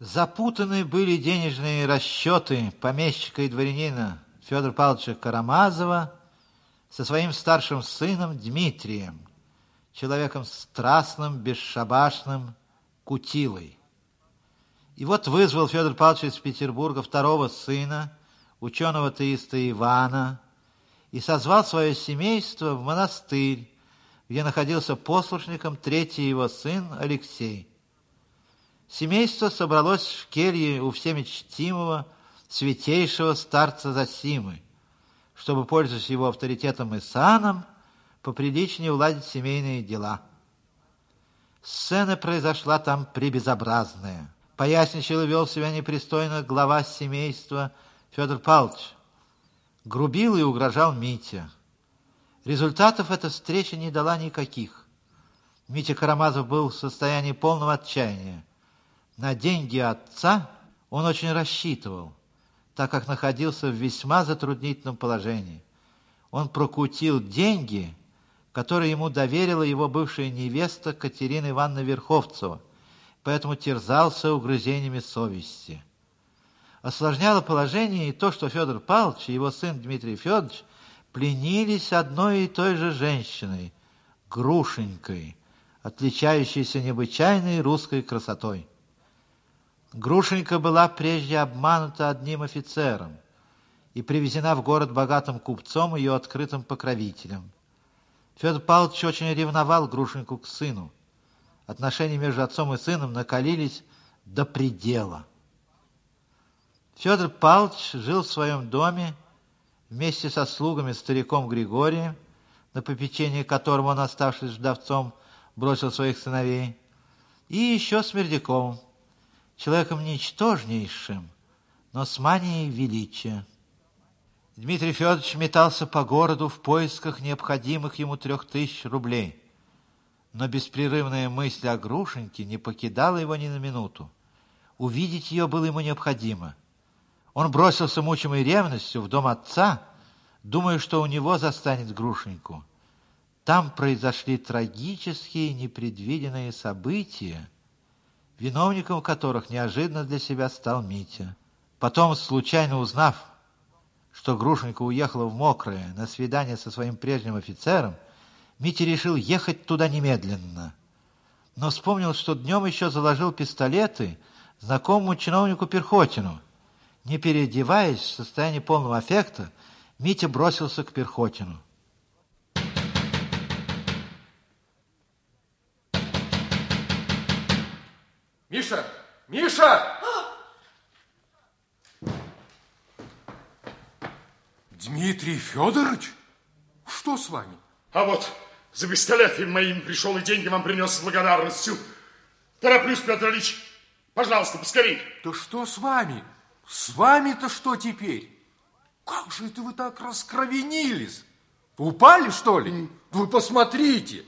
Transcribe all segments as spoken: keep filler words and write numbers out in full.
Запутаны были денежные расчеты помещика и дворянина Федора Павловича Карамазова со своим старшим сыном Дмитрием, человеком страстным, бесшабашным, Кутилой. И вот вызвал Федор Павлович из Петербурга второго сына, ученого-теиста Ивана, и созвал свое семейство в монастырь, где находился послушником третий его сын Алексей. Семейство собралось в келье у всеми чтимого, святейшего старца Зосимы, чтобы, пользуясь его авторитетом и саном, поприличнее уладить семейные дела. Сцена произошла там пребезобразная. Поясничал и вел себя непристойно глава семейства Федор Павлович. Грубил и угрожал Митя. Результатов эта встреча не дала никаких. Митя Карамазов был в состоянии полного отчаяния. На деньги отца он очень рассчитывал, так как находился в весьма затруднительном положении. Он прокутил деньги, которые ему доверила его бывшая невеста Катерина Ивановна Верховцева, поэтому терзался угрызениями совести. Осложняло положение и то, что Федор Павлович и его сын Дмитрий Федорович пленились одной и той же женщиной, Грушенькой, отличающейся необычайной русской красотой. Грушенька была прежде обманута одним офицером и привезена в город богатым купцом, ее открытым покровителем. Федор Павлович очень ревновал Грушеньку к сыну. Отношения между отцом и сыном накалились до предела. Федор Павлович жил в своем доме вместе со слугами стариком Григорием, на попечение которого он, оставшись вдовцом, бросил своих сыновей, и еще с Мердяковым, человеком ничтожнейшим, но с манией величия. Дмитрий Федорович метался по городу в поисках необходимых ему трех тысяч рублей, но беспрерывная мысль о Грушеньке не покидала его ни на минуту. Увидеть ее было ему необходимо. Он бросился, мучимый ревностью, в дом отца, думая, что у него застанет Грушеньку. Там произошли трагические непредвиденные события, виновником которых неожиданно для себя стал Митя. Потом, случайно узнав, что Грушенька уехала в Мокрое на свидание со своим прежним офицером, Митя решил ехать туда немедленно. Но вспомнил, что днем еще заложил пистолеты знакомому чиновнику Перхотину. Не переодеваясь, в состоянии полного аффекта, Митя бросился к Перхотину. Миша! Миша! Дмитрий Федорович? Что с вами? А вот за пистолетами моими пришел и деньги вам принес с благодарностью. Тороплюсь, Петр Ильич. Пожалуйста, поскорей. Да что с вами? С вами-то что теперь? Как же это вы так раскровенились? Упали, что ли? Вы посмотрите.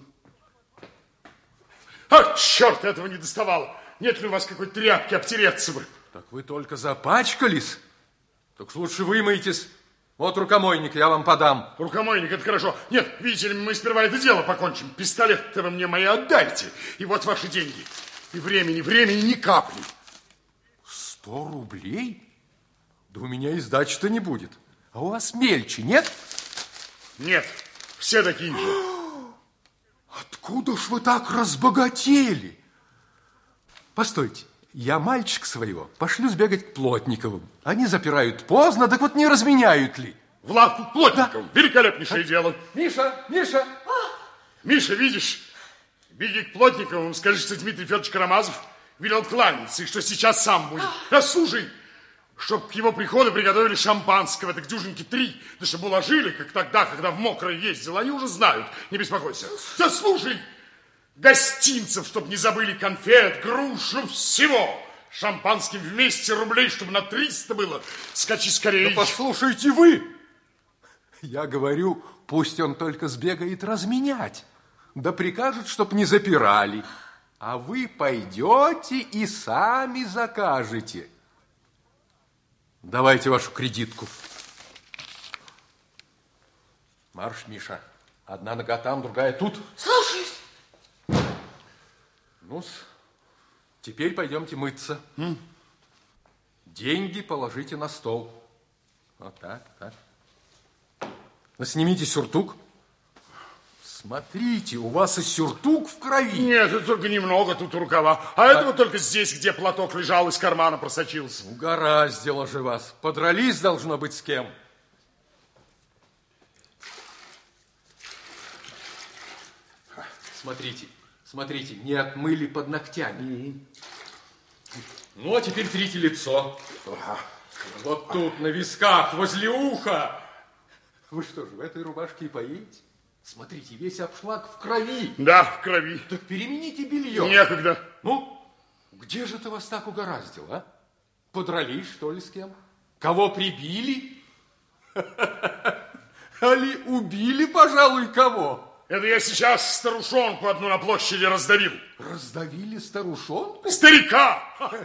А, черт, этого не доставало. Нет ли у вас какой тряпки обтереться бы? Так вы только запачкались. Так лучше вымойтесь. Вот рукомойник, я вам подам. Рукомойник, это хорошо. Нет, видите ли, мы сперва это дело покончим. Пистолет-то вы мне мои отдайте. И вот ваши деньги. И времени, времени ни капли. Сто рублей? Да у меня и сдачи-то не будет. А у вас мельче, нет? Нет, все такие же. Откуда ж вы так разбогатели? Постойте, я мальчик своего пошлю сбегать к Плотниковым. Они запирают поздно, так вот не разменяют ли? В лавку к Плотниковым. Да. Великолепнейшее а? дело. Миша, Миша! Миша, видишь, беги к Плотниковым, скажи, что Дмитрий Федорович Карамазов велел кланяться, и что сейчас сам будет. А слушай, чтоб к его приходу приготовили шампанского, так дюжинки три, да чтобы уложили, как тогда, когда в Мокрое ездил. Они уже знают, не беспокойся. Да слушай, гостинцев, чтоб не забыли, конфет, грушу, всего. Шампанским вместе рублей, чтобы на триста было. Скачи скорее. Да послушайте вы. Я говорю, пусть он только сбегает разменять. Да прикажет, чтоб не запирали. А вы пойдете и сами закажете. Давайте вашу кредитку. Марш, Миша. Одна нога там, другая тут. Слушаюсь. Ну-с, Теперь пойдемте мыться. М? Деньги положите на стол. Вот так, так. Ну, снимите сюртук. Смотрите, у вас и сюртук в крови. Нет, это только немного тут рукава. А, а этого только здесь, где платок лежал, из кармана просочился. Угораздило же вас. Подрались, должно быть, с кем. Смотрите, смотрите, не отмыли под ногтями. Mm-hmm. Ну, а теперь трите лицо. Ага. Вот тут, на висках, возле уха. Вы что же, в этой рубашке и поедете? Смотрите, весь обшлаг в крови. Да, в крови. Так перемените белье. Некогда. Ну, где же ты вас так угораздило, а? Подрались, что ли, с кем? Кого прибили? Али убили, пожалуй, кого? Это я сейчас старушонку одну на площади раздавил. Раздавили старушонку? Старика!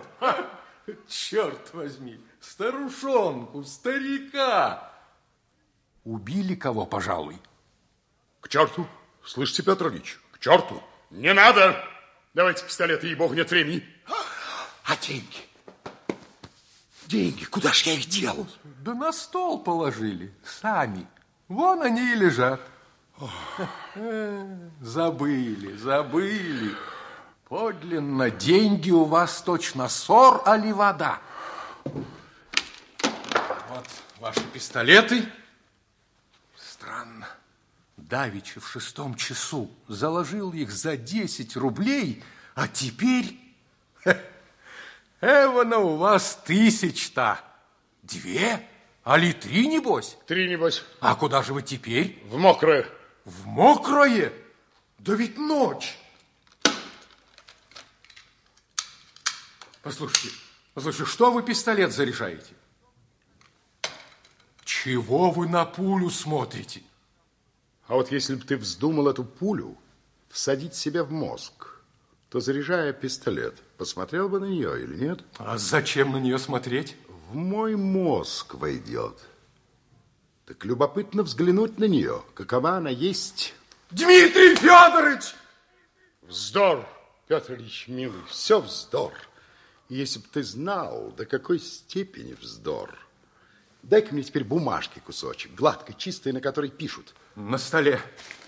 Черт возьми, старушонку, старика. Убили кого, пожалуй? К черту. Слышите, Петр Ильич, к черту. Не надо. Давайте пистолеты, ей-богу, нет времени. А деньги? Деньги, куда ж я их дел? Да на стол положили, сами. Вон они и лежат. Забыли, забыли. Подлинно, деньги у вас точно ссор, али вода. Вот ваши пистолеты. Странно. Давеча в шестом часу заложил их за десять рублей, а теперь... Эвана у вас тысяч-то. Две? Али три, небось? Три, небось. А куда же вы теперь? В мокрое. В мокрое? Да ведь ночь. Послушайте, послушайте, что вы пистолет заряжаете? Чего вы на пулю смотрите? А вот если бы ты вздумал эту пулю всадить себе в мозг, то, заряжая пистолет, посмотрел бы на нее или нет? А зачем на нее смотреть? В мой мозг войдет. Так любопытно взглянуть на нее, какова она есть. Дмитрий Федорович! Вздор, Петр Ильич, милый, все вздор. И если бы ты знал, до какой степени вздор. Дай-ка мне теперь бумажки кусочек, гладкой, чистой, на которой пишут. На столе.